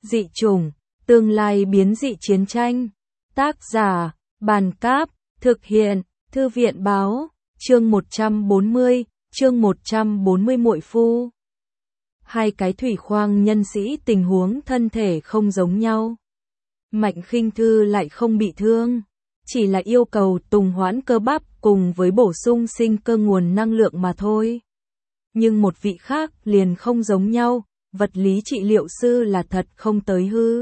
Dị chủng, tương lai biến dị chiến tranh. Tác giả, Bàn Cáp, thực hiện, Thư viện Báo, chương 140, chương 140 muội phu. Hai cái thủy khoang nhân sĩ tình huống thân thể không giống nhau. Mạnh Khinh Thư lại không bị thương, chỉ là yêu cầu tùng hoãn cơ bắp cùng với bổ sung sinh cơ nguồn năng lượng mà thôi. Nhưng một vị khác liền không giống nhau, vật lý trị liệu sư là thật không tới hư.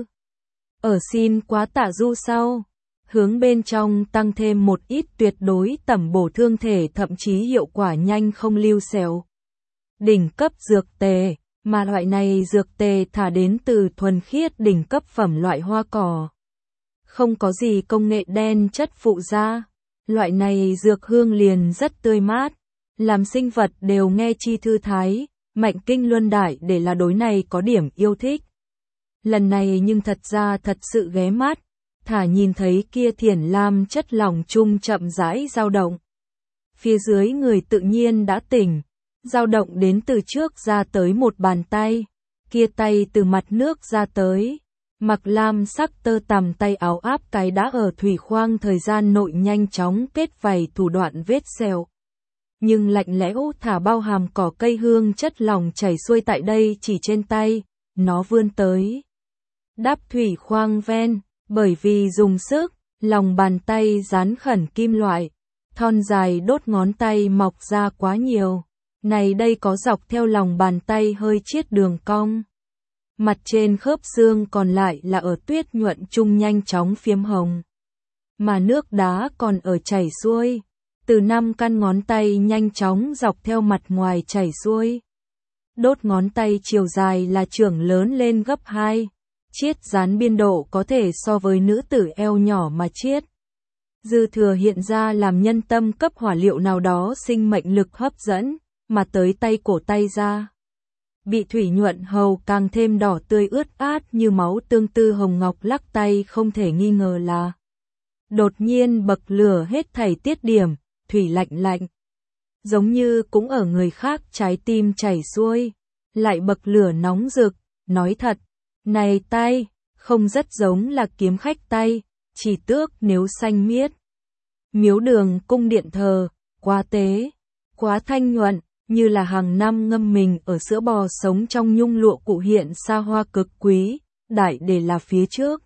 Ở xin quá tạ du sau, hướng bên trong tăng thêm một ít tuyệt đối tẩm bổ thương thể, thậm chí hiệu quả nhanh không lưu xẻo. Đỉnh cấp dược tề, mà loại này dược tề thả đến từ thuần khiết đỉnh cấp phẩm loại hoa cỏ. Không có gì công nghệ đen chất phụ gia, loại này dược hương liền rất tươi mát, làm sinh vật đều nghe chi thư thái. Mạnh Kinh Luân Đại để là đối này có điểm yêu thích. Lần này nhưng thật ra thật sự ghé mắt, thả nhìn thấy kia thiển lam chất lỏng chung chậm rãi dao động. Phía dưới người tự nhiên đã tỉnh, dao động đến từ trước ra tới một bàn tay, kia tay từ mặt nước ra tới, mặc lam sắc tơ tằm tay áo áp cái đã ở thủy khoang thời gian nội nhanh chóng kết vảy thủ đoạn vết sẹo. Nhưng lạnh lẽo thả bao hàm cỏ cây hương chất lỏng chảy xuôi tại đây chỉ trên tay, nó vươn tới. Đắp thủy khoang ven, bởi vì dùng sức, lòng bàn tay dán khẩn kim loại, thon dài đốt ngón tay mọc ra quá nhiều. Này đây có dọc theo lòng bàn tay hơi chiết đường cong. Mặt trên khớp xương còn lại là ở tuyết nhuận chung nhanh chóng phiếm hồng. Mà nước đá còn ở chảy xuôi. Từ 5 căn ngón tay nhanh chóng dọc theo mặt ngoài chảy xuôi. Đốt ngón tay chiều dài là trưởng lớn lên gấp 2. Chiết dán biên độ có thể so với nữ tử eo nhỏ mà chiết. Dư thừa hiện ra làm nhân tâm cấp hỏa liệu nào đó sinh mệnh lực hấp dẫn, mà tới tay cổ tay ra. Bị thủy nhuận hầu càng thêm đỏ tươi ướt át như máu tương tư hồng ngọc lắc tay không thể nghi ngờ là. Đột nhiên bậc lửa hết thảy tiết điểm. Thủy lạnh lạnh, giống như cũng ở người khác trái tim chảy xuôi, lại bậc lửa nóng rực, nói thật, này tay, không rất giống là kiếm khách tay, chỉ tước nếu xanh miết. Miếu đường cung điện thờ, quá tế, quá thanh nhuận, như là hàng năm ngâm mình ở sữa bò sống trong nhung lụa cụ hiện xa hoa cực quý, đại để là phía trước.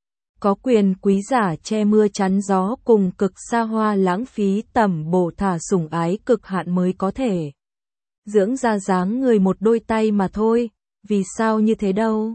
Có quyền quý giả che mưa chắn gió cùng cực xa hoa lãng phí tẩm bổ thả sủng ái cực hạn mới có thể. Dưỡng ra dáng người một đôi tay mà thôi, vì sao như thế đâu.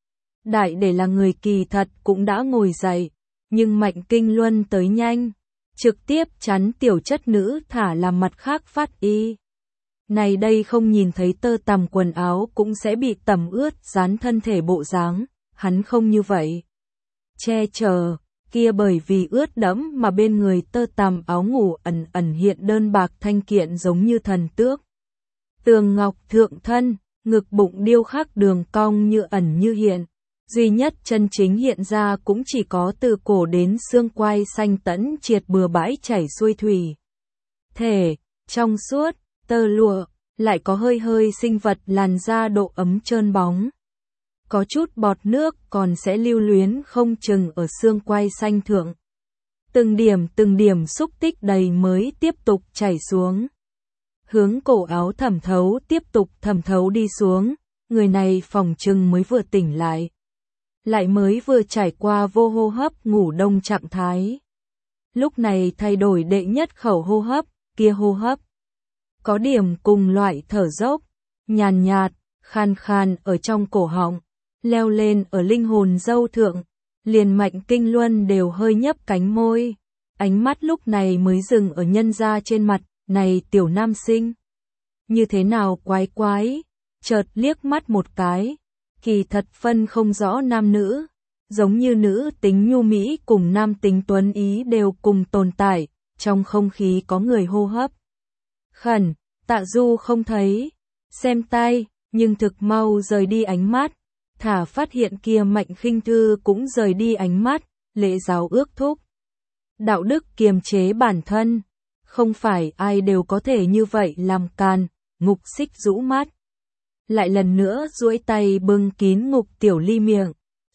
Đại để là người kỳ thật cũng đã ngồi dậy, nhưng Mạnh Kinh Luân tới nhanh, trực tiếp chắn tiểu chất nữ thả làm mặt khác phát y. Này đây không nhìn thấy tơ tằm quần áo cũng sẽ bị tẩm ướt dán thân thể bộ dáng, hắn không như vậy. Che chở, kia bởi vì ướt đẫm mà bên người tơ tằm áo ngủ ẩn ẩn hiện đơn bạc thanh kiện giống như thần tước. Tường ngọc thượng thân, ngực bụng điêu khắc đường cong như ẩn như hiện, duy nhất chân chính hiện ra cũng chỉ có từ cổ đến xương quai xanh tẫn triệt bừa bãi chảy xuôi thủy. Thể, trong suốt, tơ lụa, lại có hơi hơi sinh vật làn da độ ấm trơn bóng. Có chút bọt nước còn sẽ lưu luyến không chừng ở xương quai xanh thượng. Từng điểm xúc tích đầy mới tiếp tục chảy xuống. Hướng cổ áo tiếp tục thẩm thấu đi xuống, người này phòng chừng mới vừa tỉnh lại. Lại mới vừa trải qua vô hô hấp ngủ đông trạng thái. Lúc này thay đổi đệ nhất khẩu hô hấp, kia hô hấp. Có điểm cùng loại thở dốc, nhàn nhạt, khan khan ở trong cổ họng. Leo lên ở linh hồn dâu thượng, liền Mạnh Kinh Luân đều hơi nhấp cánh môi, ánh mắt lúc này mới dừng ở nhân gia trên mặt, này tiểu nam sinh. Như thế nào quái quái, chợt liếc mắt một cái, kỳ thật phân không rõ nam nữ, giống như nữ tính nhu mỹ cùng nam tính tuấn ý đều cùng tồn tại, trong không khí có người hô hấp. Khẩn, Tạ Du không thấy, xem tay, nhưng thực mau rời đi ánh mắt. Thả phát hiện kia Mạnh Khinh Thư cũng rời đi ánh mắt, lễ giáo ước thúc. Đạo đức kiềm chế bản thân, không phải ai đều có thể như vậy làm càn, Ngục Xích rũ mắt. Lại lần nữa duỗi tay bưng kín Ngục Tiểu Ly miệng,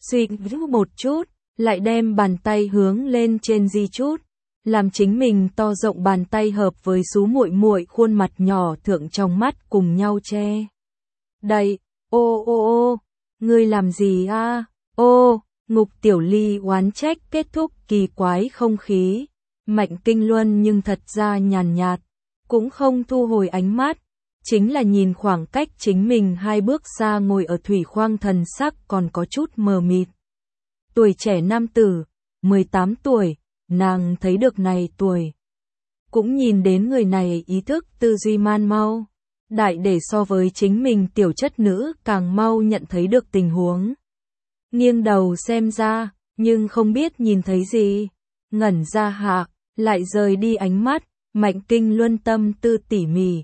suy một chút, lại đem bàn tay hướng lên trên di chút, làm chính mình to rộng bàn tay hợp với sú muội muội khuôn mặt nhỏ thượng trong mắt cùng nhau che. Đây, ô ô ô, ngươi làm gì a? Ô, Ngục Tiểu Ly oán trách kết thúc kỳ quái không khí. Mạnh Kinh Luân nhưng thật ra nhàn nhạt, cũng không thu hồi ánh mắt, chính là nhìn khoảng cách chính mình 2 bước xa ngồi ở thủy khoang, thần sắc còn có chút mờ mịt. Tuổi trẻ nam tử, 18 tuổi, nàng thấy được này tuổi. Cũng nhìn đến người này ý thức tư duy man mau, đại để so với chính mình tiểu chất nữ càng mau nhận thấy được tình huống. Nghiêng đầu xem ra, nhưng không biết nhìn thấy gì, ngẩn ra hạ, lại rời đi ánh mắt, Mạnh Kinh Luân tâm tư tỉ mỉ.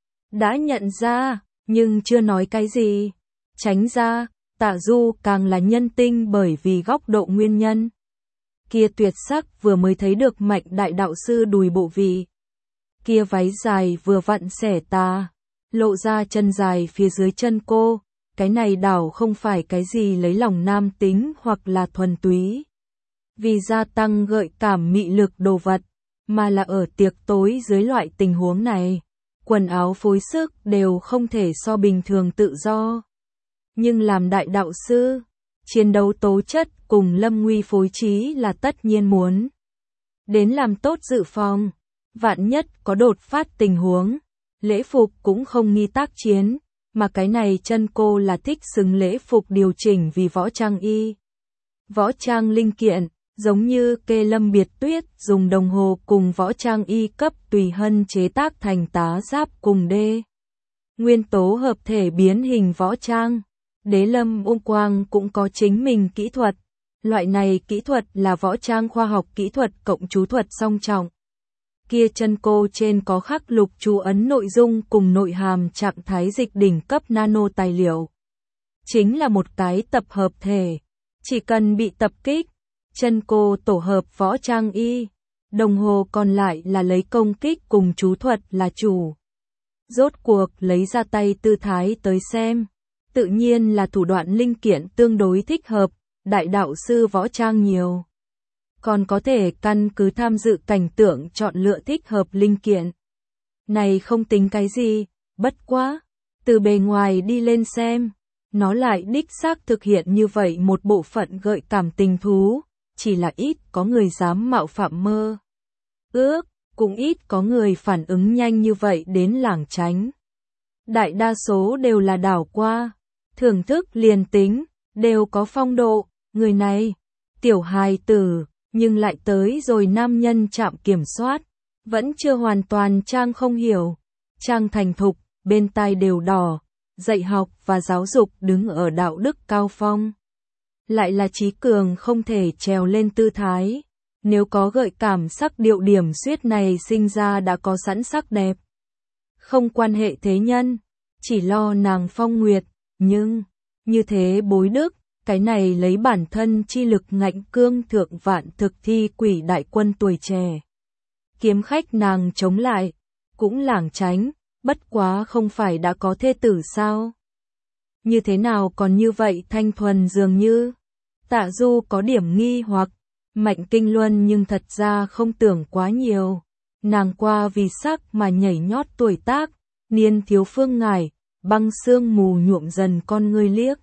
Đã nhận ra, nhưng chưa nói cái gì. Tránh ra, Tạ Du càng là nhân tinh bởi vì góc độ nguyên nhân. Kia tuyệt sắc vừa mới thấy được Mạnh đại đạo sư đùi bộ vị. Kia váy dài vừa vặn xẻ tà, lộ ra chân dài phía dưới chân cô. Cái này đảo không phải cái gì lấy lòng nam tính hoặc là thuần túy. Vì gia tăng gợi cảm mị lực đồ vật, mà là ở tiệc tối dưới loại tình huống này. Quần áo phối sức đều không thể so bình thường tự do. Nhưng làm đại đạo sư, chiến đấu tố chất cùng lâm nguy phối trí là tất nhiên muốn. Đến làm tốt dự phòng, vạn nhất có đột phát tình huống, lễ phục cũng không nghi tác chiến, mà cái này chân cô là thích xứng lễ phục điều chỉnh vì võ trang y. Võ trang linh kiện, giống như kê Lâm Biệt Tuyết dùng đồng hồ cùng võ trang y cấp tùy hân chế tác thành tá giáp cùng đê. Nguyên tố hợp thể biến hình võ trang. Đế Lâm Ung Quang cũng có chính mình kỹ thuật. Loại này kỹ thuật là võ trang khoa học kỹ thuật cộng chú thuật song trọng. Kia chân cô trên có khắc lục chú ấn nội dung cùng nội hàm trạng thái dịch đỉnh cấp nano tài liệu. Chính là một cái tập hợp thể. Chỉ cần bị tập kích, chân cô tổ hợp võ trang y, đồng hồ còn lại là lấy công kích cùng chú thuật là chủ. Rốt cuộc lấy ra tay tư thái tới xem, tự nhiên là thủ đoạn linh kiện tương đối thích hợp, đại đạo sư võ trang nhiều. Còn có thể căn cứ tham dự cảnh tượng chọn lựa thích hợp linh kiện. Này không tính cái gì, bất quá, từ bề ngoài đi lên xem, nó lại đích xác thực hiện như vậy một bộ phận gợi cảm tình thú, chỉ là ít có người dám mạo phạm mơ ước, cũng ít có người phản ứng nhanh như vậy đến lảng tránh. Đại đa số đều là đảo qua, thưởng thức liền tính, đều có phong độ, người này, tiểu hài tử, nhưng lại tới rồi nam nhân trạm kiểm soát, vẫn chưa hoàn toàn trang không hiểu, trang thành thục, bên tai đều đỏ, dạy học và giáo dục đứng ở đạo đức cao phong. Lại là trí cường không thể trèo lên tư thái, nếu có gợi cảm sắc điệu điểm xuyết này sinh ra đã có sẵn sắc đẹp. Không quan hệ thế nhân, chỉ lo nàng phong nguyệt, nhưng, như thế bối đức, cái này lấy bản thân chi lực ngạnh cương thượng vạn thực thi quỷ đại quân tuổi trẻ. Kiếm khách nàng chống lại, cũng lảng tránh, bất quá không phải đã có thê tử sao? Như thế nào còn như vậy thanh thuần dường như? Tạ Du có điểm nghi hoặc, Mạnh Kinh Luân nhưng thật ra không tưởng quá nhiều. Nàng qua vì sắc mà nhảy nhót tuổi tác, niên thiếu phương ngải, băng sương mù nhuộm dần con ngươi liếc.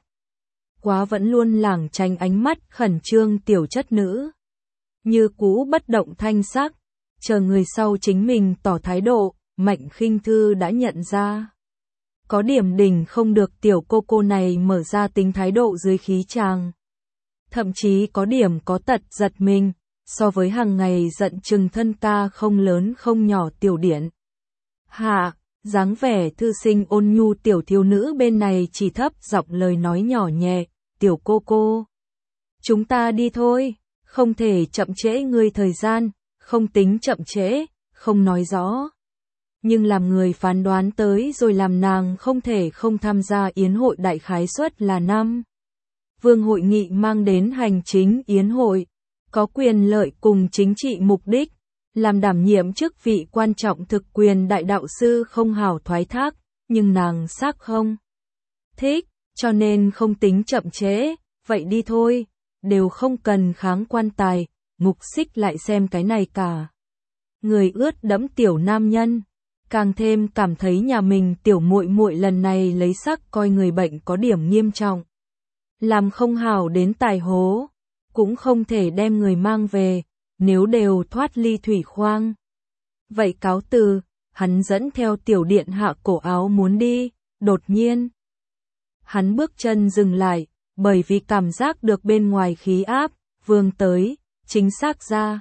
Quá vẫn luôn lảng tránh ánh mắt khẩn trương tiểu chất nữ. Như cũ bất động thanh sắc, chờ người sau chính mình tỏ thái độ, Mạnh Khinh Thư đã nhận ra. Có điểm đỉnh không được tiểu cô này mở ra tính thái độ dưới khí chàng. Thậm chí có điểm có tật giật mình, so với hàng ngày giận chừng thân ca không lớn không nhỏ tiểu điển. Hạ, dáng vẻ thư sinh ôn nhu tiểu thiếu nữ bên này chỉ thấp giọng lời nói nhỏ nhẹ, tiểu cô. Chúng ta đi thôi, không thể chậm trễ ngươi thời gian, không tính chậm trễ, không nói rõ. Nhưng làm người phán đoán tới rồi làm nàng không thể không tham gia yến hội đại khái suất là năm. Vương hội nghị mang đến hành chính yến hội, có quyền lợi cùng chính trị mục đích, làm đảm nhiệm chức vị quan trọng thực quyền đại đạo sư không hảo thoái thác, nhưng nàng xác không thích, cho nên không tính chậm trễ, vậy đi thôi, đều không cần kháng quan tài, Mục Xích lại xem cái này cả. Người ướt đẫm tiểu nam nhân, càng thêm cảm thấy nhà mình tiểu muội muội lần này lấy sắc coi người bệnh có điểm nghiêm trọng. Làm không hảo đến tài hố, cũng không thể đem người mang về, nếu đều thoát ly thủy khoang. Vậy cáo từ, hắn dẫn theo tiểu điện hạ cổ áo muốn đi, đột nhiên. Hắn bước chân dừng lại, bởi vì cảm giác được bên ngoài khí áp, Vương tới, chính xác ra.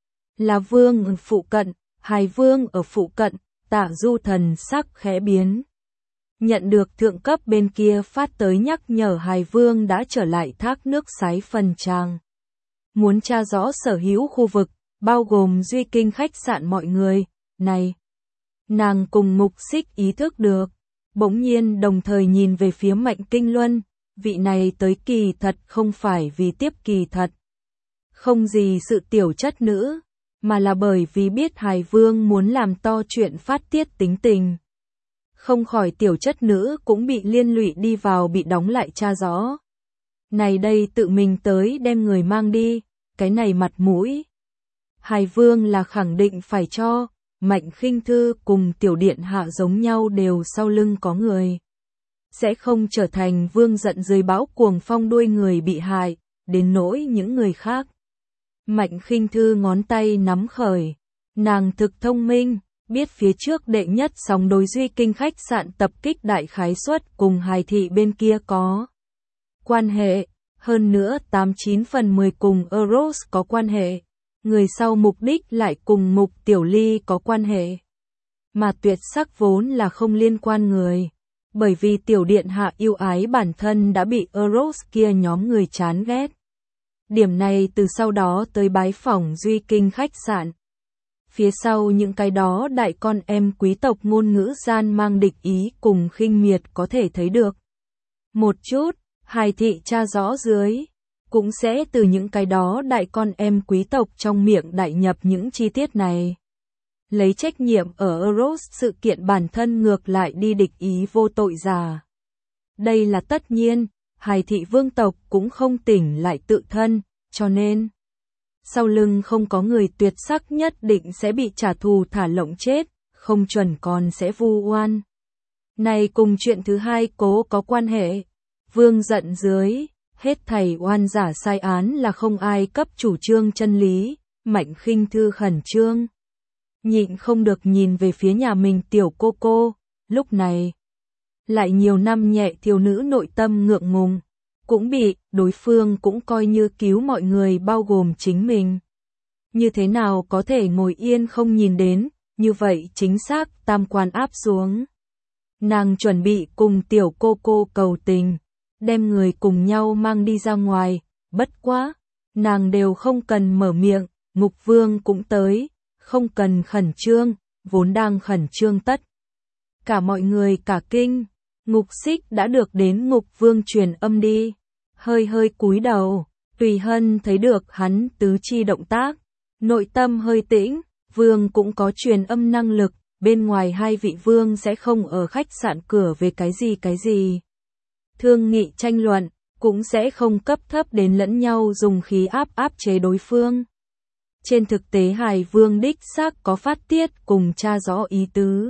Là Vương ở phụ cận, Hải Vương ở phụ cận, Tạ Du thần sắc khẽ biến. Nhận được thượng cấp bên kia phát tới nhắc nhở Hải Vương đã trở lại thác nước Sái Phần Tràng. Muốn tra rõ sở hữu khu vực, bao gồm Duy Kinh khách sạn mọi người, này. Nàng cùng Mục Xích ý thức được, bỗng nhiên đồng thời nhìn về phía Mạnh Kinh Luân, vị này tới kỳ thật không phải vì tiếp kỳ thật. Không gì sự tiểu chất nữ, mà là bởi vì biết Hải Vương muốn làm to chuyện phát tiết tính tình. Không khỏi tiểu chất nữ cũng bị liên lụy đi vào bị đóng lại tra rõ. Này đây tự mình tới đem người mang đi, cái này mặt mũi. Hải Vương là khẳng định phải cho, Mạnh Khinh Thư cùng tiểu điện hạ giống nhau đều sau lưng có người. Sẽ không trở thành Vương giận dưới bão cuồng phong đuôi người bị hại, đến nỗi những người khác. Mạnh Khinh Thư ngón tay nắm khởi, nàng thực thông minh, biết phía trước đệ nhất sóng đối Duy Kinh khách sạn tập kích đại khái suất cùng Hải thị bên kia có quan hệ, hơn nữa 89 phần 10 cùng Eros có quan hệ, người sau mục đích lại cùng Mục Tiểu Ly có quan hệ. Mà Tuyệt Sắc vốn là không liên quan người, bởi vì tiểu điện hạ yêu ái bản thân đã bị Eros kia nhóm người chán ghét. Điểm này từ sau đó tới bái phỏng Duy Kinh khách sạn. Phía sau những cái đó đại con em quý tộc ngôn ngữ gian mang địch ý cùng khinh miệt có thể thấy được. Một chút, Hải thị tra rõ dưới, cũng sẽ từ những cái đó đại con em quý tộc trong miệng đại nhập những chi tiết này. Lấy trách nhiệm ở Eros sự kiện bản thân ngược lại đi địch ý vô tội giả. Đây là tất nhiên, Hải thị vương tộc cũng không tỉnh lại tự thân, cho nên sau lưng không có người Tuyệt Sắc nhất định sẽ bị trả thù thả lộng chết, không chuẩn còn sẽ vu oan. Này cùng chuyện thứ hai cố có quan hệ. Vương giận dưới, hết thảy oan giả sai án là không ai cấp chủ trương chân lý, Mạnh Khinh Thư khẩn trương. Nhịn không được nhìn về phía nhà mình tiểu cô, lúc này. Lại nhiều năm nhẹ thiếu nữ nội tâm ngượng ngùng, cũng bị đối phương cũng coi như cứu mọi người bao gồm chính mình. Như thế nào có thể ngồi yên không nhìn đến, như vậy chính xác tam quan áp xuống. Nàng chuẩn bị cùng tiểu cô cầu tình, đem người cùng nhau mang đi ra ngoài, bất quá, nàng đều không cần mở miệng, Ngục Vương cũng tới, không cần khẩn trương, vốn đang khẩn trương tất. Cả mọi người cả kinh, Ngục Xích đã được đến Ngục Vương truyền âm đi, hơi cúi đầu, Tùy Hân thấy được hắn tứ chi động tác, nội tâm hơi tĩnh, Vương cũng có truyền âm năng lực, bên ngoài hai vị Vương sẽ không ở khách sạn cửa về cái gì. Thương nghị tranh luận, cũng sẽ không cấp thấp đến lẫn nhau dùng khí áp chế đối phương. Trên thực tế Hải Vương đích xác có phát tiết cùng tra rõ ý tứ.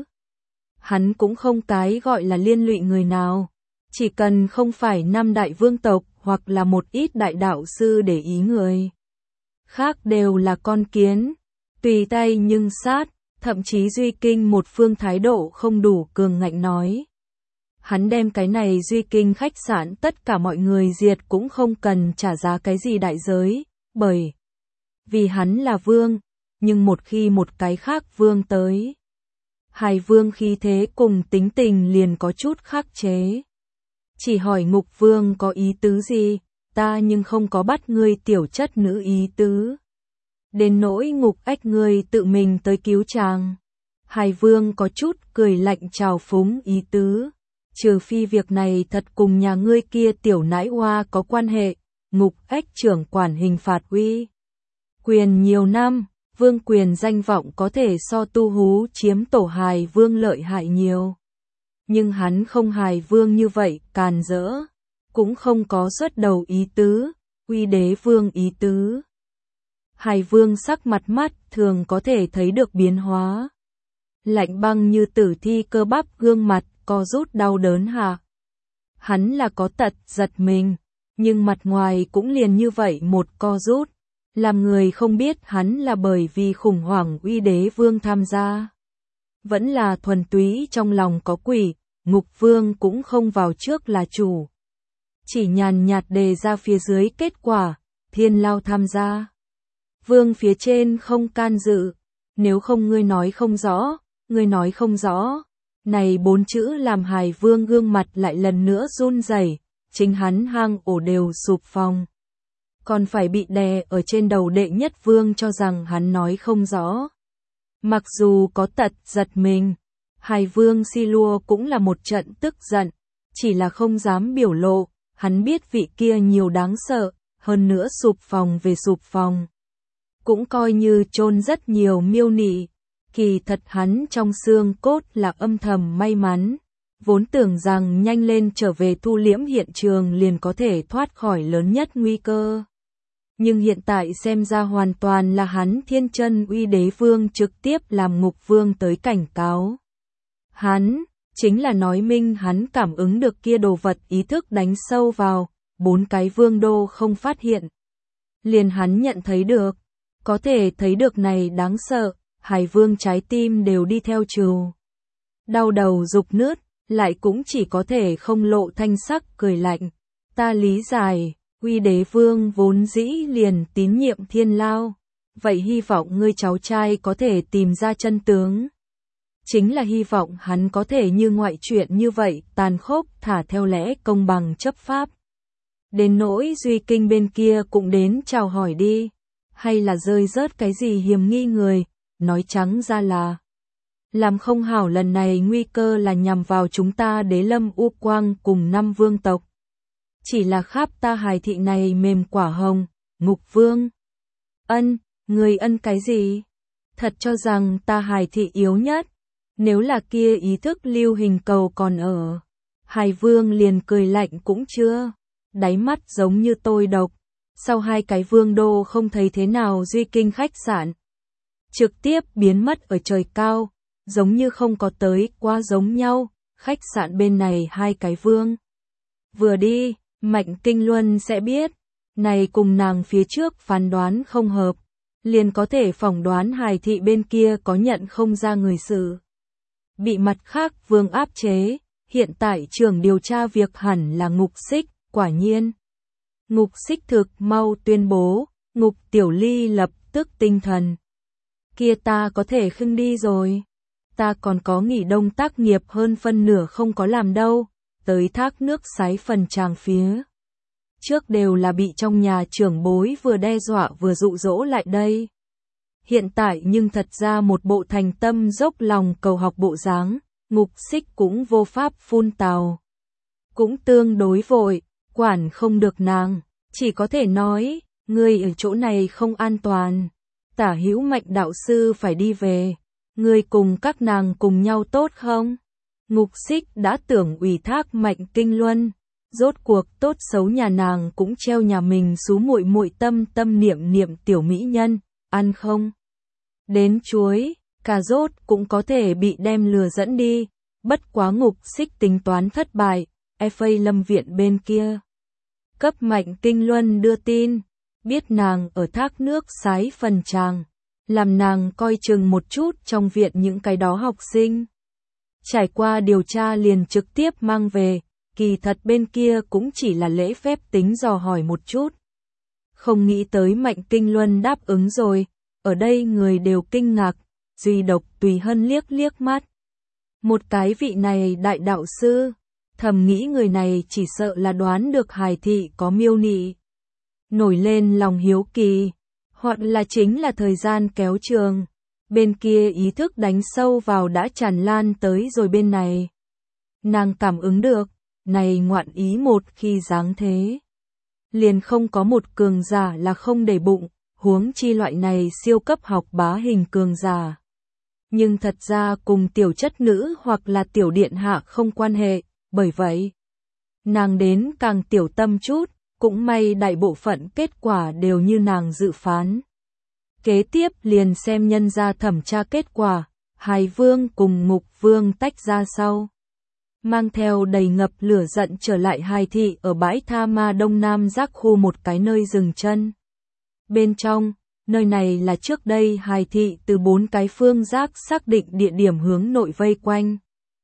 Hắn cũng không cái gọi là liên lụy người nào, chỉ cần không phải năm đại vương tộc hoặc là một ít đại đạo sư để ý người. Khác đều là con kiến, tùy tay nhưng sát, thậm chí Duy Kinh một phương thái độ không đủ cường ngạnh nói. Hắn đem cái này Duy Kinh khách sạn tất cả mọi người diệt cũng không cần trả giá cái gì đại giới, bởi vì hắn là vương, nhưng một khi một cái khác vương tới, Hải Vương khí thế cùng tính tình liền có chút khắc chế. Chỉ hỏi Ngục Vương có ý tứ gì, ta nhưng không có bắt ngươi tiểu chất nữ ý tứ. Đến nỗi Ngục Ách ngươi tự mình tới cứu chàng. Hải Vương có chút cười lạnh trào phúng ý tứ. Trừ phi việc này thật cùng nhà ngươi kia tiểu nãi hoa có quan hệ, Ngục Ách trưởng quản hình phạt uy quyền nhiều năm, vương quyền danh vọng có thể so Tu Hú chiếm tổ Hải Vương lợi hại nhiều. Nhưng hắn không Hải Vương như vậy, càn rỡ, cũng không có xuất đầu ý tứ, Uy Đế Vương ý tứ. Hải Vương sắc mặt mắt thường có thể thấy được biến hóa. Lạnh băng như tử thi, cơ bắp gương mặt co rút đau đớn hả? Hắn là có tật giật mình, nhưng mặt ngoài cũng liền như vậy một co rút, làm người không biết hắn là bởi vì khủng hoảng Uy Đế Vương tham gia. Vẫn là thuần túy trong lòng có quỷ, Ngục Vương cũng không vào trước là chủ. Chỉ nhàn nhạt đề ra phía dưới kết quả, Thiên Lao tham gia. Vương phía trên không can dự, nếu không ngươi nói không rõ, ngươi nói không rõ. Này 4 chữ làm Hải Vương gương mặt lại lần nữa run rẩy, chính hắn hang ổ đều sụp phòng. Còn phải bị đè ở trên đầu đệ nhất vương cho rằng hắn nói không rõ. Mặc dù có tật giật mình, Hải Vương Silua cũng là một trận tức giận, chỉ là không dám biểu lộ, hắn biết vị kia nhiều đáng sợ, hơn nữa sụp phòng về sụp phòng. Cũng coi như chôn rất nhiều miêu nị, kỳ thật hắn trong xương cốt là âm thầm may mắn, vốn tưởng rằng nhanh lên trở về thu liễm hiện trường liền có thể thoát khỏi lớn nhất nguy cơ. Nhưng hiện tại xem ra hoàn toàn là hắn Thiên Chân Uy Đế Vương trực tiếp làm Ngục Vương tới cảnh cáo. Hắn, chính là nói minh hắn cảm ứng được kia đồ vật ý thức đánh sâu vào, 4 cái vương đô không phát hiện. Liền hắn nhận thấy được, có thể thấy được này đáng sợ, Hải Vương trái tim đều đi theo trừ. Đau đầu rục nứt, lại cũng chỉ có thể không lộ thanh sắc cười lạnh. Ta lý giải, Uy Đế Vương vốn dĩ liền tín nhiệm Thiên Lao, vậy hy vọng ngươi cháu trai có thể tìm ra chân tướng. Chính là hy vọng hắn có thể như ngoại chuyện như vậy, tàn khốc thả theo lẽ công bằng chấp pháp. Đến nỗi Duy Kinh bên kia cũng đến chào hỏi đi, hay là rơi rớt cái gì hiểm nghi người, nói trắng ra là làm không hảo lần này nguy cơ là nhằm vào chúng ta Đế Lâm U Quang cùng 5 vương tộc. Chỉ là khắp ta Hải thị này mềm quả hồng, Ngục Vương. Ân, người ân cái gì? Thật cho rằng ta Hải thị yếu nhất, nếu là kia ý thức lưu hình cầu còn ở. Hải Vương liền cười lạnh cũng chưa, đáy mắt giống như tôi độc. Sau 2 cái vương đô không thấy thế nào Duy Kinh khách sạn. Trực tiếp biến mất ở trời cao, giống như không có tới qua giống nhau, khách sạn bên này 2 cái vương. Vừa đi, Mạnh Kinh Luân sẽ biết, này cùng nàng phía trước phán đoán không hợp, liền có thể phỏng đoán Hải thị bên kia có nhận không ra người xử. Bị mặt khác vương áp chế, hiện tại trưởng điều tra việc hẳn là Ngục Xích, quả nhiên. Ngục Xích thực mau tuyên bố, Ngục Tiểu Ly lập tức tinh thần. Kia ta có thể khưng đi rồi. Ta còn có nghỉ đông tác nghiệp hơn phân nửa không có làm đâu, tới thác nước sái phần tràng phía. Trước đều là bị trong nhà trưởng bối vừa đe dọa vừa dụ dỗ lại đây. Hiện tại nhưng thật ra một bộ thành tâm dốc lòng cầu học bộ dáng, Ngục Xích cũng vô pháp phun tào. Cũng tương đối vội, quản không được nàng, chỉ có thể nói, ngươi ở chỗ này không an toàn. Tả Hữu Mạnh đạo sư phải đi về, ngươi cùng các nàng cùng nhau tốt không? Ngục Xích đã tưởng ủy thác Mạnh Kinh Luân, rốt cuộc tốt xấu nhà nàng cũng treo nhà mình xú muội muội tâm niệm tiểu mỹ nhân, ăn không? Đến chuối, cà rốt cũng có thể bị đem lừa dẫn đi, bất quá Ngục Xích tính toán thất bại, FA Lâm viện bên kia. Cấp Mạnh Kinh Luân đưa tin, biết nàng ở thác nước sái phần tràng, làm nàng coi chừng một chút trong viện những cái đó học sinh. Trải qua điều tra liền trực tiếp mang về, kỳ thật bên kia cũng chỉ là lễ phép tính dò hỏi một chút. Không nghĩ tới Mạnh Kinh Luân đáp ứng rồi, ở đây người đều kinh ngạc, duy độc Tùy Hân liếc mắt. Một cái vị này đại đạo sư, thầm nghĩ người này chỉ sợ là đoán được Hải thị có miêu nị. Nổi lên lòng hiếu kỳ, hoặc là chính là thời gian kéo trường. Bên kia ý thức đánh sâu vào đã tràn lan tới rồi bên này. Nàng cảm ứng được, này ngoạn ý một khi dáng thế. Liền không có một cường giả là không để bụng, huống chi loại này siêu cấp học bá hình cường giả. Nhưng thật ra cùng tiểu chất nữ hoặc là tiểu điện hạ không quan hệ, bởi vậy. Nàng đến càng tiểu tâm chút, cũng may đại bộ phận kết quả đều như nàng dự phán. Kế tiếp liền xem nhân gia thẩm tra kết quả, Hài Vương cùng Ngục Vương tách ra sau. Mang theo đầy ngập lửa giận trở lại Hài thị ở bãi tha ma đông nam giác khu một cái nơi dừng chân. Bên trong, nơi này là trước đây Hài thị từ 4 cái phương giác xác định địa điểm hướng nội vây quanh.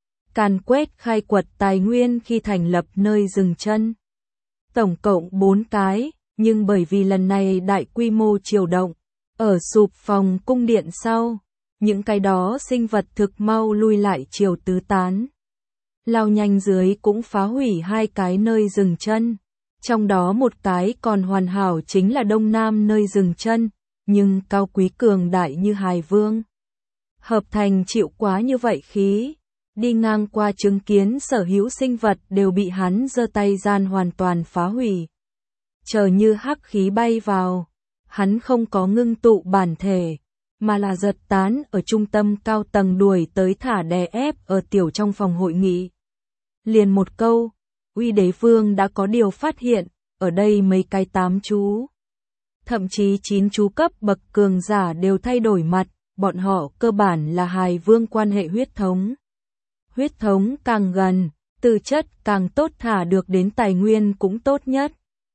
Càn quét khai quật tài nguyên khi thành lập nơi dừng chân. Tổng cộng 4 cái, nhưng bởi vì lần này đại quy mô triều động, ở sụp phòng cung điện sau, những cái đó sinh vật thực mau lui lại triều tứ tán. Lao nhanh dưới cũng phá hủy 2 cái nơi dừng chân, trong đó một cái còn hoàn hảo chính là đông nam nơi dừng chân, nhưng cao quý cường đại như Hài Vương. Hợp thành chịu quá như vậy khí, đi ngang qua chứng kiến sở hữu sinh vật đều bị hắn giơ tay gian hoàn toàn phá hủy. Chờ như hắc khí bay vào, hắn không có ngưng tụ bản thể, mà là giật tán ở trung tâm cao tầng đuổi tới thả đè ép ở tiểu trong phòng hội nghị. Liền một câu, Uy Đế Vương đã có điều phát hiện, ở đây mấy cái 8 chú. Thậm chí 9 chú cấp bậc cường giả đều thay đổi mặt, bọn họ cơ bản là Hài Vương quan hệ huyết thống. Huyết thống càng gần, tư chất càng tốt thả được đến tài nguyên cũng tốt nhất.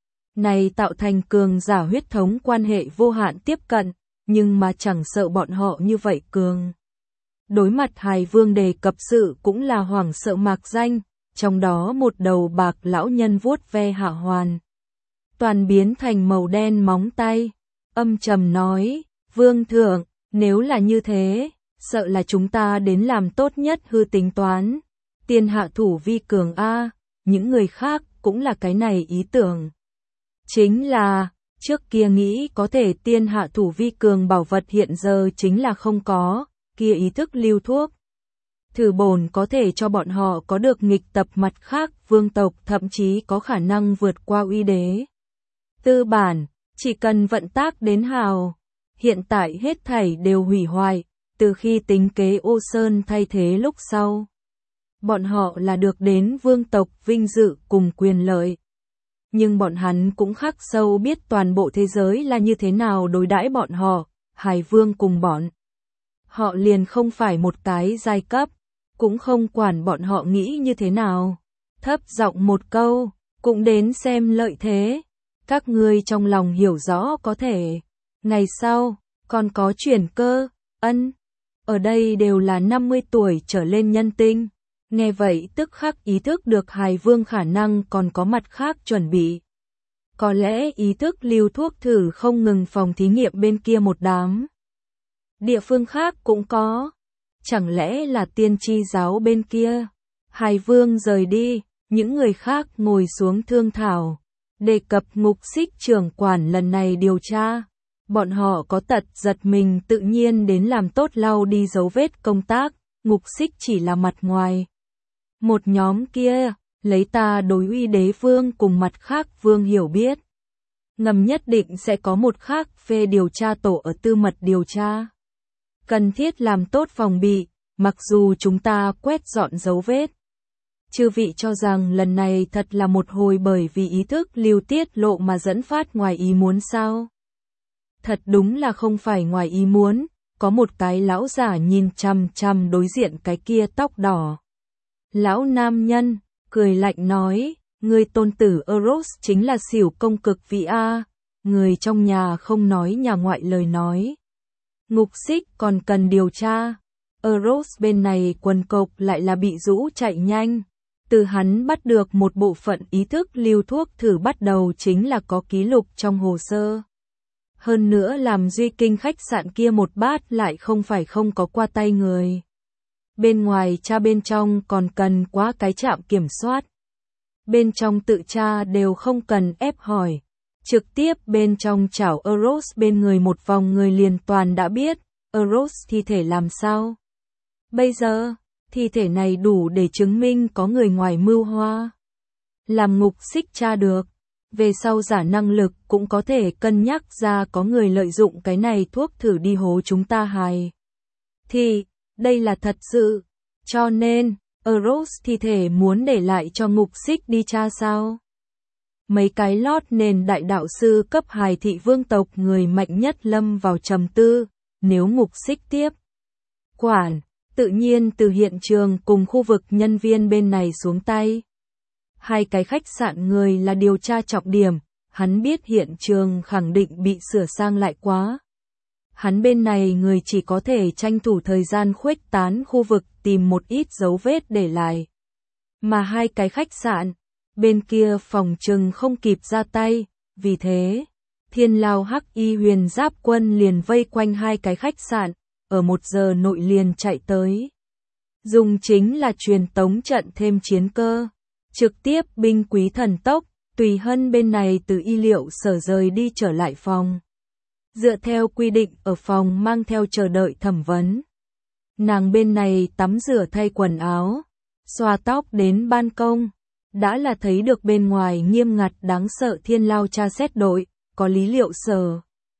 Này tạo thành cường giả huyết thống quan hệ vô hạn tiếp cận, nhưng mà chẳng sợ bọn họ như vậy cường. Đối mặt Hài Vương đề cập sự cũng là hoảng sợ mạc danh, trong đó một đầu bạc lão nhân vuốt ve Hạ Hoàn. Toàn biến thành màu đen móng tay, âm trầm nói, Vương thượng, nếu là như thế, sợ là chúng ta đến làm tốt nhất hư tính toán. Tiên hạ thủ vi cường a, những người khác cũng là cái này ý tưởng. Chính là, trước kia nghĩ có thể tiên hạ thủ vi cường bảo vật hiện giờ chính là không có, kia ý thức lưu thuốc. Thử bổn có thể cho bọn họ có được nghịch tập mặt khác vương tộc thậm chí có khả năng vượt qua uy đế. Tư bản, chỉ cần vận tác đến hào, hiện tại hết thảy đều hủy hoại, từ khi tính kế Ô Sơn thay thế lúc sau. Bọn họ là được đến vương tộc vinh dự cùng quyền lợi. Nhưng bọn hắn cũng khắc sâu biết toàn bộ thế giới là như thế nào đối đãi bọn họ, Hài Vương cùng bọn. Họ liền không phải một cái giai cấp, cũng không quản bọn họ nghĩ như thế nào. Thấp giọng một câu, cũng đến xem lợi thế. Các ngươi trong lòng hiểu rõ có thể. Ngày sau, còn có chuyển cơ, ân. Ở đây đều là 50 tuổi trở lên nhân tinh. Nghe vậy tức khắc ý thức được Hài Vương khả năng còn có mặt khác chuẩn bị. Có lẽ ý thức lưu thuốc thử không ngừng phòng thí nghiệm bên kia một đám. Địa phương khác cũng có. Chẳng lẽ là tiên tri giáo bên kia? Hài Vương rời đi, những người khác ngồi xuống thương thảo. Đề cập Ngục Xích trưởng quản lần này điều tra. Bọn họ có tật giật mình tự nhiên đến làm tốt lau đi dấu vết công tác. Ngục Xích chỉ là mặt ngoài. Một nhóm kia, lấy ta đối Uy Đế Vương cùng mặt khác vương hiểu biết. Ngầm nhất định sẽ có một khác phê điều tra tổ ở tư mật điều tra. Cần thiết làm tốt phòng bị, mặc dù chúng ta quét dọn dấu vết. Chư vị cho rằng lần này thật là một hồi bởi vì ý thức lưu tiết lộ mà dẫn phát ngoài ý muốn sao? Thật đúng là không phải ngoài ý muốn, có một cái lão giả nhìn chằm chằm đối diện cái kia tóc đỏ. Lão nam nhân, cười lạnh nói, người tôn tử Eros chính là xỉu công cực vị A, người trong nhà không nói nhà ngoại lời nói. Ngục Xích còn cần điều tra, Eros bên này quần cộc lại là bị rũ chạy nhanh. Từ hắn bắt được một bộ phận ý thức lưu thuốc thử bắt đầu chính là có ký lục trong hồ sơ. Hơn nữa làm Duy Kinh khách sạn kia một bát lại không phải không có qua tay người. Bên ngoài tra bên trong còn cần quá cái trạm kiểm soát. Bên trong tự tra đều không cần ép hỏi. Trực tiếp bên trong chảo Eros bên người một vòng người liền toàn đã biết, Eros thi thể làm sao. Bây giờ, thi thể này đủ để chứng minh có người ngoài mưu hoa. Làm Ngục Xích tra được, về sau giả năng lực cũng có thể cân nhắc ra có người lợi dụng cái này thuốc thử đi hố chúng ta Hài. Thì, đây là thật sự, cho nên, Eros thi thể muốn để lại cho Ngục Xích đi tra sao? mấy cái lót nền đại đạo sư cấp hài thị vương tộc người mạnh nhất lâm vào trầm tư, nếu Ngục Xích tiếp quản, tự nhiên từ hiện trường cùng khu vực nhân viên bên này xuống tay. Hai cái khách sạn người là điều tra trọng điểm, hắn biết hiện trường khẳng định bị sửa sang lại quá. Hắn bên này người chỉ có thể tranh thủ thời gian khuếch tán khu vực tìm một ít dấu vết để lại. Mà hai cái khách sạn, bên kia phòng trừng không kịp ra tay, vì thế, Thiên Lao Hắc Y Huyền Giáp quân liền vây quanh hai cái khách sạn, ở 1 giờ nội liền chạy tới. Dùng chính là truyền tống trận thêm chiến cơ, trực tiếp binh quý thần tốc, Tùy Hân bên này từ y liệu sở rời đi trở lại phòng. Dựa theo quy định ở phòng mang theo chờ đợi thẩm vấn. Nàng bên này tắm rửa thay quần áo, xoa tóc đến ban công, đã là thấy được bên ngoài nghiêm ngặt đáng sợ Thiên Lao tra xét đội, có Lý Liệu Sở.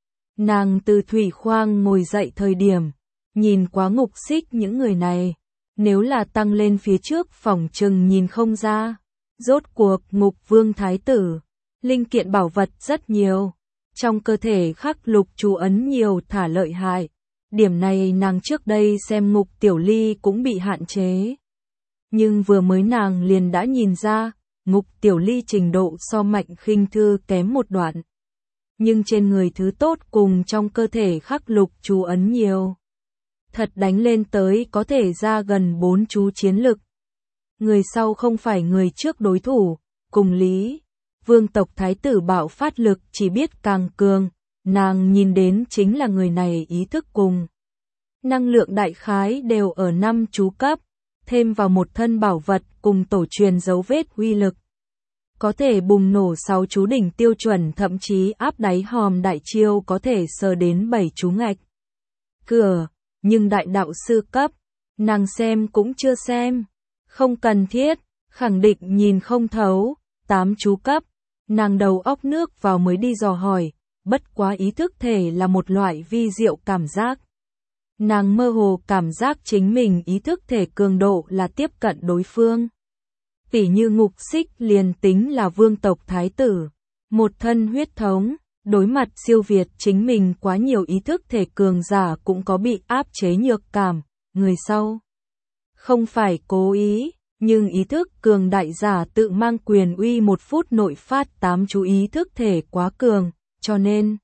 Nàng từ thủy khoang ngồi dậy thời điểm, nhìn quá Ngục Xích những người này, nếu là tăng lên phía trước phòng trừng nhìn không ra. Rốt cuộc Ngục Vương Thái Tử, linh kiện bảo vật rất nhiều, trong cơ thể khắc lục chú ấn nhiều thả lợi hại. Điểm này nàng trước đây xem Ngục Tiểu Ly cũng bị hạn chế. Nhưng vừa mới nàng liền đã nhìn ra, Ngục Tiểu Ly trình độ so Mạnh Khinh Thư kém một đoạn. Nhưng trên người thứ tốt cùng trong cơ thể khắc lục chú ấn nhiều. Thật đánh lên tới có thể ra gần 4 chú chiến lực. Người sau không phải người trước đối thủ, cùng Lý. Vương tộc Thái Tử bạo phát lực chỉ biết càng cường, nàng nhìn đến chính là người này ý thức cùng. Năng lượng đại khái đều ở 5 chú cấp, thêm vào một thân bảo vật cùng tổ truyền dấu vết uy lực. Có thể bùng nổ 6 chú đỉnh tiêu chuẩn thậm chí áp đáy hòm đại chiêu có thể sờ đến 7 chú ngạch. Cửa, nhưng đại đạo sư cấp, nàng xem cũng chưa xem. Không cần thiết, khẳng định nhìn không thấu, 8 chú cấp, nàng đầu óc nước vào mới đi dò hỏi, bất quá ý thức thể là một loại vi diệu cảm giác. Nàng mơ hồ cảm giác chính mình ý thức thể cường độ là tiếp cận đối phương. Tỉ như Ngục Xích liền tính là vương tộc thái tử, một thân huyết thống, đối mặt siêu việt chính mình quá nhiều ý thức thể cường giả cũng có bị áp chế nhược cảm, người sau. Không phải cố ý, nhưng ý thức cường đại giả tự mang quyền uy 1 phút nội phát 8 chú ý thức thể quá cường, cho nên.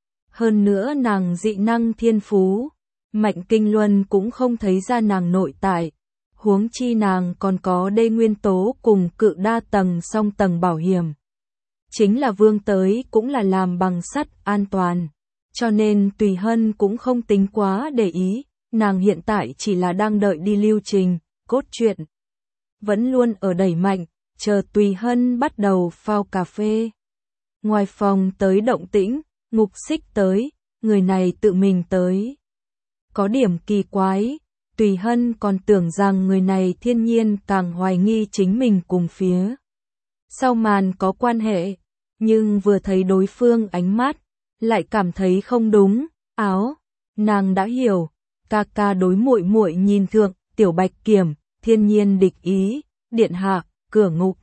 Hơn nữa nàng dị năng thiên phú, Mạnh Kinh Luân cũng không thấy ra nàng nội tại. Huống chi nàng còn có đê nguyên tố cùng cự đa tầng song tầng bảo hiểm. Chính là vương tới cũng là làm bằng sắt an toàn, cho nên Tùy Hân cũng không tính quá để ý, nàng hiện tại chỉ là đang đợi đi lưu trình, cốt truyện. Vẫn luôn ở đẩy mạnh, chờ Tùy Hân bắt đầu phao cà phê. Ngoài phòng tới động tĩnh, Ngục Xích tới, người này tự mình tới. Có điểm kỳ quái. Tùy Hân còn tưởng rằng người này thiên nhiên càng hoài nghi chính mình cùng phía. Sau màn có quan hệ, nhưng vừa thấy đối phương ánh mắt, lại cảm thấy không đúng, áo, nàng đã hiểu, ca ca đối muội muội nhìn thượng, Tiểu Bạch Kiểm, thiên nhiên địch ý, điện hạ, cửa Ngục.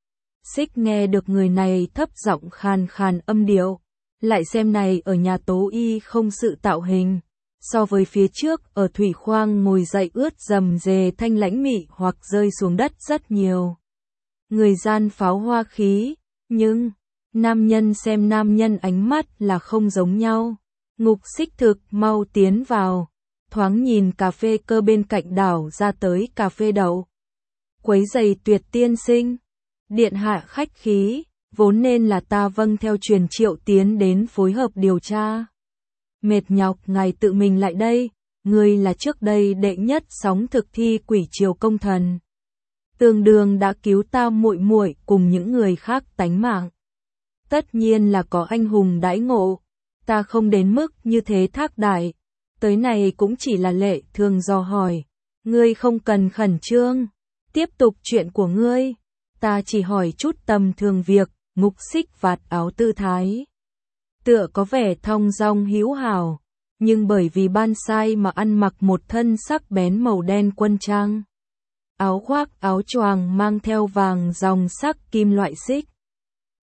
Xích nghe được người này thấp giọng khàn khàn âm điệu, lại xem này ở nhà Tố Y không sự tạo hình. So với phía trước ở thủy khoang ngồi dậy ướt dầm dề thanh lãnh mị hoặc rơi xuống đất rất nhiều. Người gian pháo hoa khí, nhưng nam nhân xem nam nhân ánh mắt là không giống nhau. Ngục Xích thực mau tiến vào, thoáng nhìn cà phê cơ bên cạnh đảo ra tới cà phê đậu. Quấy giày Tuyệt tiên sinh, điện hạ khách khí, vốn nên là ta vâng theo truyền triệu tiến đến phối hợp điều tra. Mệt nhọc ngài tự mình lại đây, ngươi là trước đây đệ nhất sóng thực thi quỷ triều công thần. Tương đương đã cứu ta muội muội cùng những người khác tánh mạng. Tất nhiên là có anh hùng đãi ngộ, ta không đến mức như thế thác đại. Tới này cũng chỉ là lệ thường dò hỏi, ngươi không cần khẩn trương, tiếp tục chuyện của ngươi, ta chỉ hỏi chút tầm thường việc. Ngục Xích vạt áo tư thái. Tựa có vẻ thong dong hữu hảo, nhưng bởi vì ban sai mà ăn mặc một thân sắc bén màu đen quân trang. Áo khoác áo choàng mang theo vàng dòng sắc kim loại xích.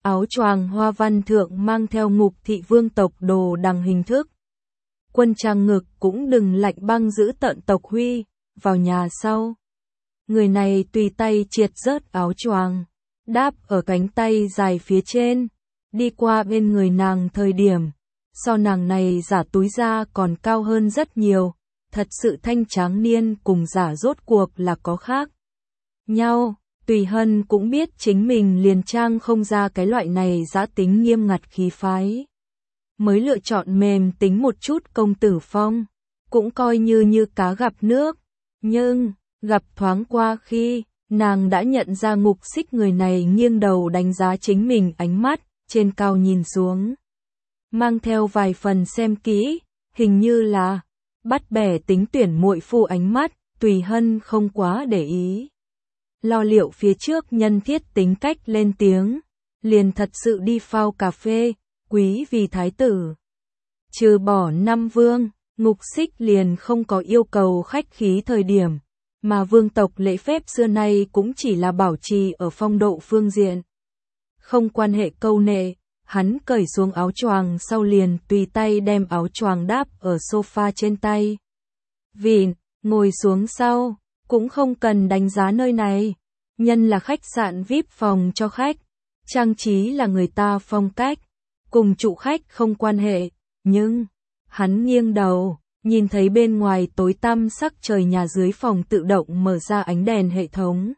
áo choàng hoa văn thượng mang theo ngục thị vương tộc đồ đằng hình thức. Quân trang ngực cũng đừng lạnh băng giữ tận tộc huy, vào nhà sau. Người này tùy tay triệt rớt áo choàng, đáp ở cánh tay dài phía trên, đi qua bên người nàng thời điểm. So nàng này giả túi da còn cao hơn rất nhiều, thật sự thanh tráng niên cùng giả rốt cuộc là có khác nhau. Tùy Hân cũng biết chính mình liền trang không ra cái loại này dã tính nghiêm ngặt khí phái. Mới lựa chọn mềm tính một chút công tử phong, cũng coi như cá gặp nước. Nhưng, gặp thoáng qua khi, nàng đã nhận ra Ngục Xích người này nghiêng đầu đánh giá chính mình ánh mắt, trên cao nhìn xuống. Mang theo vài phần xem kỹ, hình như là bắt bẻ tính tuyển muội phu ánh mắt, Tùy Hân không quá để ý. Lo liệu phía trước nhân thiết tính cách lên tiếng, liền thật sự đi phao cà phê, quý vì thái tử. Trừ bỏ năm vương, Ngục Xích liền không có yêu cầu khách khí thời điểm, mà vương tộc lễ phép xưa nay cũng chỉ là bảo trì ở phong độ phương diện. Không quan hệ câu nệ, hắn cởi xuống áo choàng sau liền tùy tay đem áo choàng đáp ở sofa trên tay. Vịn, ngồi xuống sau, cũng không cần đánh giá nơi này, nhân là khách sạn VIP phòng cho khách, trang trí là người ta phong cách, cùng trụ khách không quan hệ, nhưng, hắn nghiêng đầu, nhìn thấy bên ngoài tối tăm sắc trời nhà dưới phòng tự động mở ra ánh đèn hệ thống.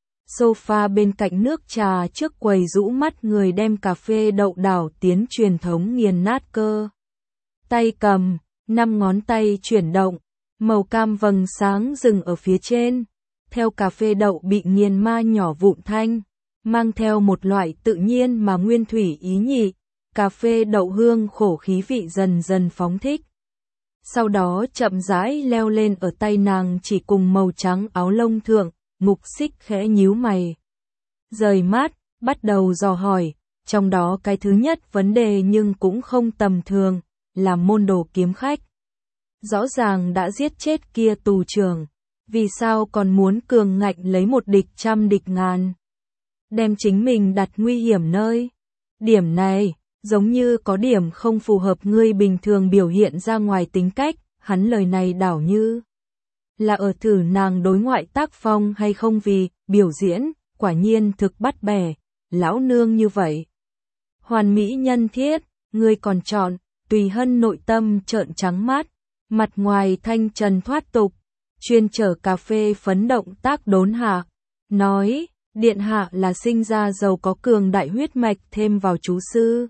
Sofa bên cạnh nước trà trước quầy rũ mắt người đem cà phê đậu đảo tiến truyền thống nghiền nát cơ. Tay cầm, 5 ngón tay chuyển động, màu cam vầng sáng dừng ở phía trên. Theo cà phê đậu bị nghiền ma nhỏ vụn thanh, mang theo một loại tự nhiên mà nguyên thủy ý nhị, cà phê đậu hương khổ khí vị dần dần phóng thích. Sau đó chậm rãi leo lên ở tay nàng chỉ cùng màu trắng áo lông thượng, Ngục Xích khẽ nhíu mày. Rời mắt, bắt đầu dò hỏi, trong đó cái thứ nhất vấn đề nhưng cũng không tầm thường, là môn đồ kiếm khách. Rõ ràng đã giết chết kia tù trưởng, vì sao còn muốn cường ngạnh lấy một địch trăm địch ngàn? Đem chính mình đặt nguy hiểm nơi. Điểm này, giống như có điểm không phù hợp ngươi bình thường biểu hiện ra ngoài tính cách, hắn lời này đảo như là ở thử nàng đối ngoại tác phong hay không vì biểu diễn, quả nhiên thực bắt bẻ, lão nương như vậy. Hoàn mỹ nhân thiết, ngươi còn chọn, Tùy Hân nội tâm trợn trắng mắt, mặt ngoài thanh trần thoát tục, chuyên chở cà phê phấn động tác đốn hạ, nói, điện hạ là sinh ra giàu có cường đại huyết mạch thêm vào chú sư.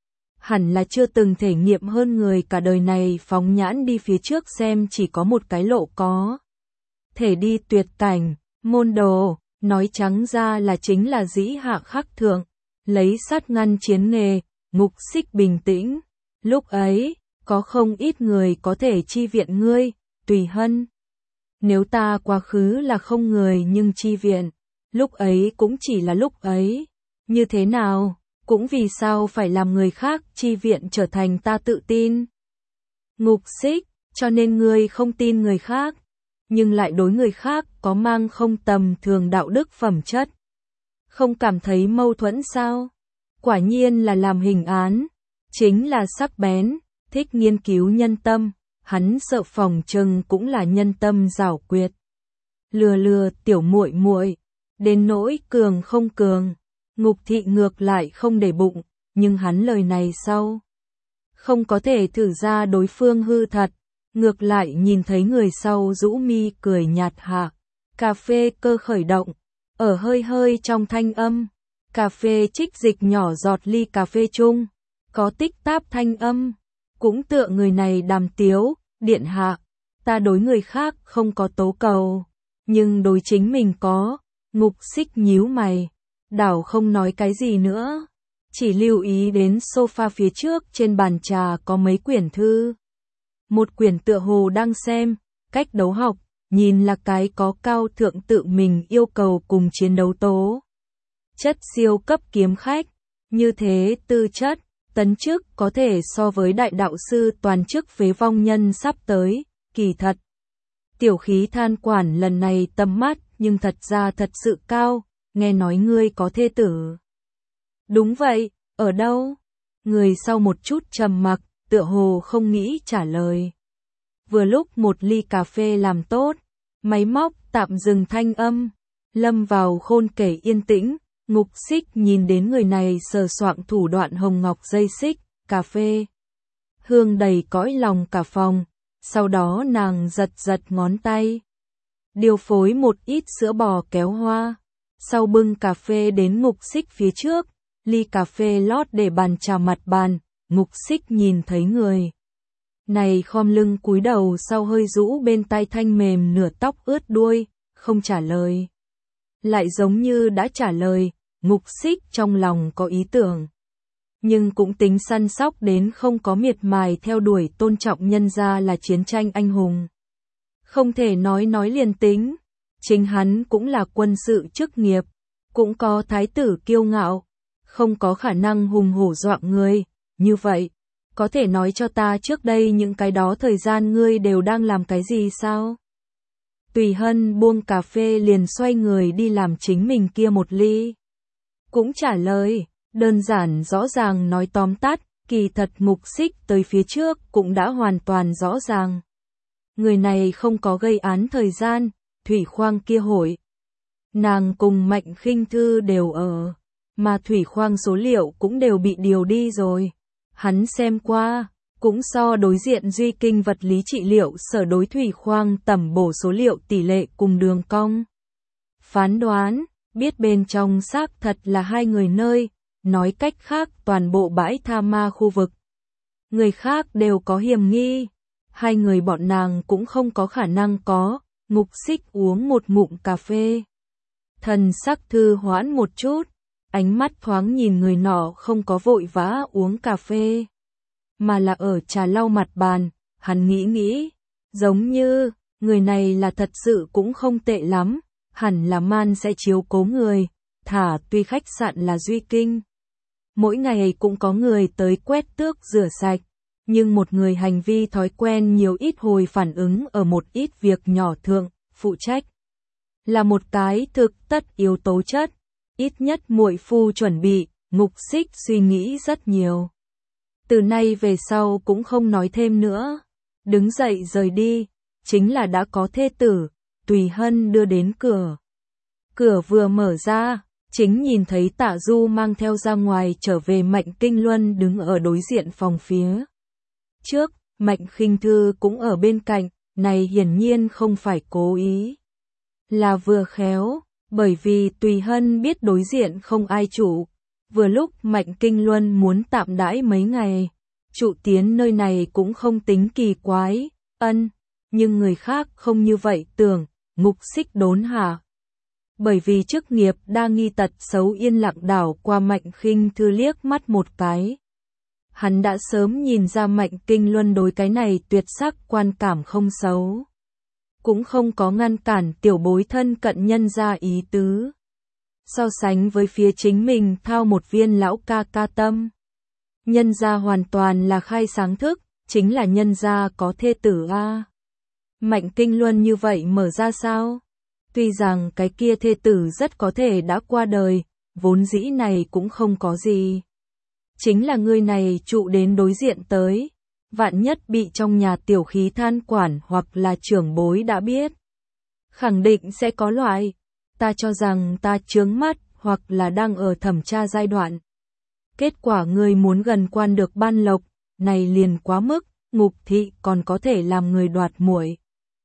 Hẳn là chưa từng thể nghiệm hơn người cả đời này phóng nhãn đi phía trước xem chỉ có một cái lộ có. Thể đi tuyệt cảnh, môn đồ, nói trắng ra là chính là dĩ hạ khắc thượng, lấy sát ngăn chiến nghề, Ngục Xích bình tĩnh. Lúc ấy, có không ít người có thể chi viện ngươi, Tùy Hân. Nếu ta quá khứ là không người nhưng chi viện, lúc ấy cũng chỉ là lúc ấy. Như thế nào, cũng vì sao phải làm người khác chi viện trở thành ta tự tin. Ngục Xích, cho nên ngươi không tin người khác, nhưng lại đối người khác có mang không tầm thường đạo đức phẩm chất. Không cảm thấy mâu thuẫn sao? Quả nhiên là làm hình án, chính là sắc bén, thích nghiên cứu nhân tâm, hắn sợ phòng trừng cũng là nhân tâm giảo quyệt. Lừa tiểu muội muội, đến nỗi cường không cường, Ngục Thị ngược lại không để bụng, nhưng hắn lời này sau không có thể thử ra đối phương hư thật, ngược lại nhìn thấy người sau rũ mi cười nhạt hạ. Cà phê cơ khởi động, ở hơi trong thanh âm, cà phê trích dịch nhỏ giọt ly cà phê chung, có tích táp thanh âm, cũng tựa người này đàm tiếu, điện hạ, ta đối người khác không có tố cầu, nhưng đối chính mình có. Ngục Xích nhíu mày, đảo không nói cái gì nữa, chỉ lưu ý đến sofa phía trước trên bàn trà có mấy quyển thư. Một quyển tựa hồ đang xem, cách đấu học, nhìn là cái có cao thượng tự mình yêu cầu cùng chiến đấu tố. Chất siêu cấp kiếm khách, như thế tư chất, tấn chức có thể so với đại đạo sư toàn chức phế vong nhân sắp tới, kỳ thật. Tiểu Khí than quản lần này tầm mắt nhưng thật ra thật sự cao, nghe nói ngươi có thê tử. Đúng vậy, ở đâu? Người sau một chút trầm mặc, tựa hồ không nghĩ trả lời. Vừa lúc một ly cà phê làm tốt, máy móc tạm dừng thanh âm, lâm vào khôn kể yên tĩnh, Ngục Xích nhìn đến người này sờ soạng thủ đoạn hồng ngọc dây xích, cà phê. Hương đầy cõi lòng cả phòng, sau đó nàng giật giật ngón tay. Điều phối một ít sữa bò kéo hoa, sau bưng cà phê đến Ngục Xích phía trước, ly cà phê lót để bàn trà mặt bàn, Ngục Xích nhìn thấy người này khom lưng cúi đầu sau hơi rũ bên tai thanh mềm nửa tóc ướt đuôi, không trả lời. Lại giống như đã trả lời, Ngục Xích trong lòng có ý tưởng. Nhưng cũng tính săn sóc đến không có miệt mài theo đuổi tôn trọng nhân gia là chiến tranh anh hùng. Không thể nói liền tính. Chính hắn cũng là quân sự chức nghiệp, cũng có thái tử kiêu ngạo, không có khả năng hùng hổ dọa người, như vậy. Có thể nói cho ta trước đây những cái đó thời gian ngươi đều đang làm cái gì sao? Tùy Hân buông cà phê liền xoay người đi làm chính mình kia một ly. Cũng trả lời, đơn giản rõ ràng nói tóm tắt, kỳ thật Ngục Xích tới phía trước cũng đã hoàn toàn rõ ràng. Người này không có gây án thời gian, Thủy Khoang kia hội. Nàng cùng Mạnh Khinh Thư đều ở, mà Thủy Khoang số liệu cũng đều bị điều đi rồi. Hắn xem qua, cũng so đối diện Duy Kinh vật lý trị liệu sở đối Thủy Khoang tẩm bổ số liệu tỷ lệ cùng đường cong. Phán đoán, biết bên trong xác thật là hai người nơi, nói cách khác toàn bộ bãi tha ma khu vực. Người khác đều có hiểm nghi, hai người bọn nàng cũng không có khả năng có. Ngục Xích uống một ngụm cà phê. Thần sắc thư hoãn một chút, ánh mắt thoáng nhìn người nọ không có vội vã uống cà phê, mà là ở trà lau mặt bàn, hắn nghĩ, giống như, người này là thật sự cũng không tệ lắm, hẳn là man sẽ chiếu cố người, thả tuy khách sạn là Duy Kinh. Mỗi ngày cũng có người tới quét tước rửa sạch, nhưng một người hành vi thói quen nhiều ít hồi phản ứng ở một ít việc nhỏ thượng, phụ trách. Là một cái thực tất yếu tố chất, ít nhất muội phu chuẩn bị, Ngục Xích suy nghĩ rất nhiều. Từ nay về sau cũng không nói thêm nữa, đứng dậy rời đi, chính là đã có thê tử, Tùy Hân đưa đến cửa. Cửa vừa mở ra, chính nhìn thấy Tạ Du mang theo ra ngoài trở về Mạnh Kinh Luân đứng ở đối diện phòng phía trước, Mạnh Khinh Thư cũng ở bên cạnh, này hiển nhiên không phải cố ý, là vừa khéo, bởi vì Tùy Hân biết đối diện không ai trụ, vừa lúc Mạnh Kinh Luân muốn tạm đãi mấy ngày, trụ tiến nơi này cũng không tính kỳ quái, nhưng người khác không như vậy tưởng, Ngục Xích đốn hạ. Bởi vì chức nghiệp đa nghi tật xấu yên lặng đảo qua Mạnh Khinh Thư liếc mắt một cái. Hắn đã sớm nhìn ra Mạnh Kinh Luân đối cái này tuyệt sắc quan cảm không xấu. Cũng không có ngăn cản tiểu bối thân cận nhân ra ý tứ. So sánh với phía chính mình thao một viên lão ca ca tâm. Nhân ra hoàn toàn là khai sáng thức, chính là nhân ra có thê tử a. Mạnh Kinh Luân như vậy mở ra sao? Tuy rằng cái kia thê tử rất có thể đã qua đời, vốn dĩ này cũng không có gì. Chính là người này trụ đến đối diện tới, vạn nhất bị trong nhà tiểu khí than quản hoặc là trưởng bối đã biết. Khẳng định sẽ có loại, ta cho rằng ta chướng mắt hoặc là đang ở thẩm tra giai đoạn. Kết quả người muốn gần quan được ban lộc, này liền quá mức, Ngục thị còn có thể làm người đoạt muội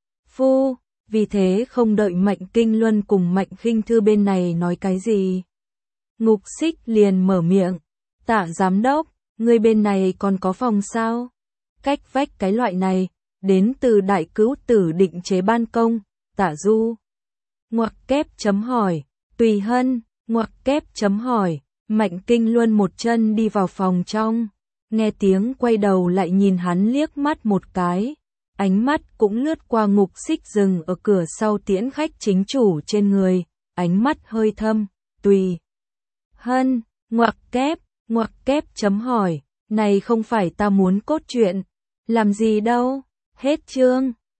phu, vì thế không đợi Mạnh Kinh Luân cùng Mạnh Khinh Thư bên này nói cái gì. Ngục Xích liền mở miệng, Tạ giám đốc, người bên này còn có phòng sao? Cách vách cái loại này, đến từ Đại Cữu Tử định chế ban công, Tạ Du. Ngoặc kép chấm hỏi, Tùy Hân, ngoặc kép chấm hỏi, Mạnh Kinh Luân một chân đi vào phòng trong, nghe tiếng quay đầu lại nhìn hắn liếc mắt một cái, ánh mắt cũng lướt qua Ngục Xích dừng ở cửa sau tiễn khách chính chủ trên người, ánh mắt hơi thâm, Tùy Hân, ngoặc kép chấm hỏi, này không phải ta muốn cốt truyện, làm gì đâu, hết chương.